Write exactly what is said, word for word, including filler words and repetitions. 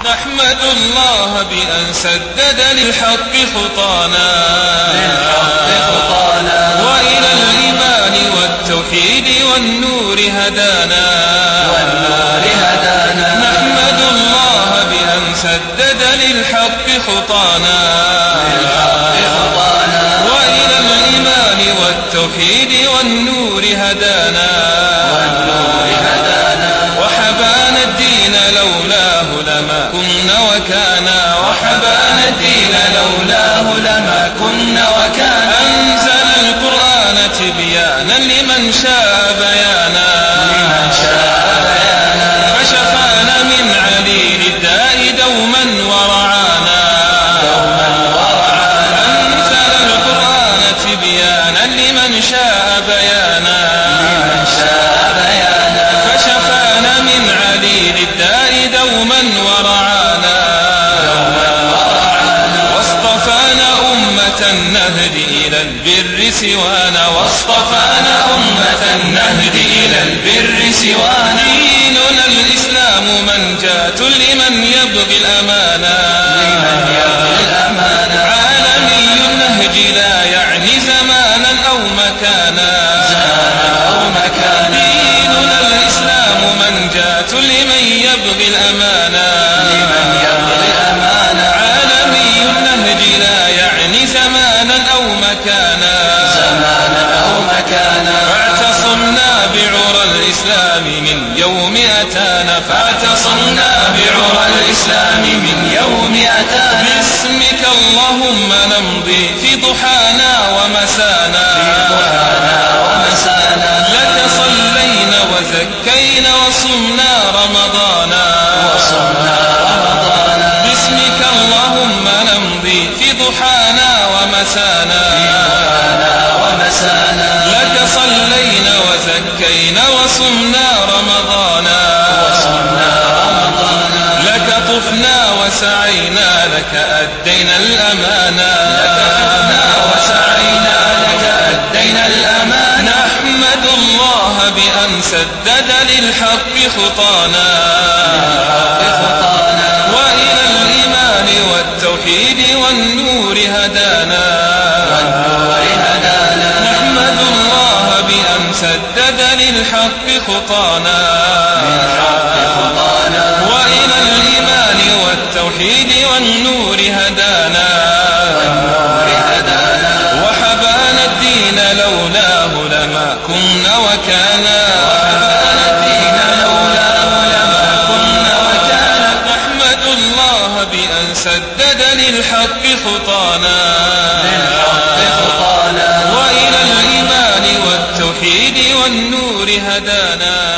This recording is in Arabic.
نحمد الله بأن سدد للحق خطانا وإلى الإيمان والتوحيد والنور هدانا نحمد الله بأن سدد للحق خطانا وإلى الإيمان والتوحيد والنور هدانا وحبانا الدين لولاه لما كنا وكانا وحبانا الدين لولاه لما كنا وكانا أنزل القرآن تبيانا لمن شاء بيانا فشفانا من عليل الداء دوما ورعانا أنزل القرآن تبيانا لمن شاء بيانا فشفانا من عليل الداء دوما ورعانا واصطفانا أمة النهد إلى البر سوانا واصطفانا أمة النهد إلى البر سوانا ديننا الإسلام منجاة لمن يبغي الأمانا عالمي النهج لا يعني زمانا أو مكانا ديننا الإسلام منجاة لمن يبغي الأمانا عالمي النهج لا يعني زمانا أو مكانا فاعتصمنا بعرى الإسلام من يوم أتانا فاعتصمنا بعرى الإسلام من يوم أتانا باسمك اللهم نمضي في ضحانا ومسانا لك صلينا وزكينا وصمنا رمضانا باسمك اللهم نمضي في ضحانا ومسانا لك صلينا وزكينا وصمنا رمضانا لك طفنا وسعينا لك أدينا الأمانا نحمد الله بأن سدد للحق خطانا وإلى الإيمان والتوحيد والنور هدانا نحمد الله بأن سدد للحق خطانا وإلى الإيمان والتوحيد والنور هدانا وحبانا الدين لولاه لما كنا وكانا نحمد الله بأن سدد للحق خطانا وإلى الإيمان والتوحيد والنور هدانا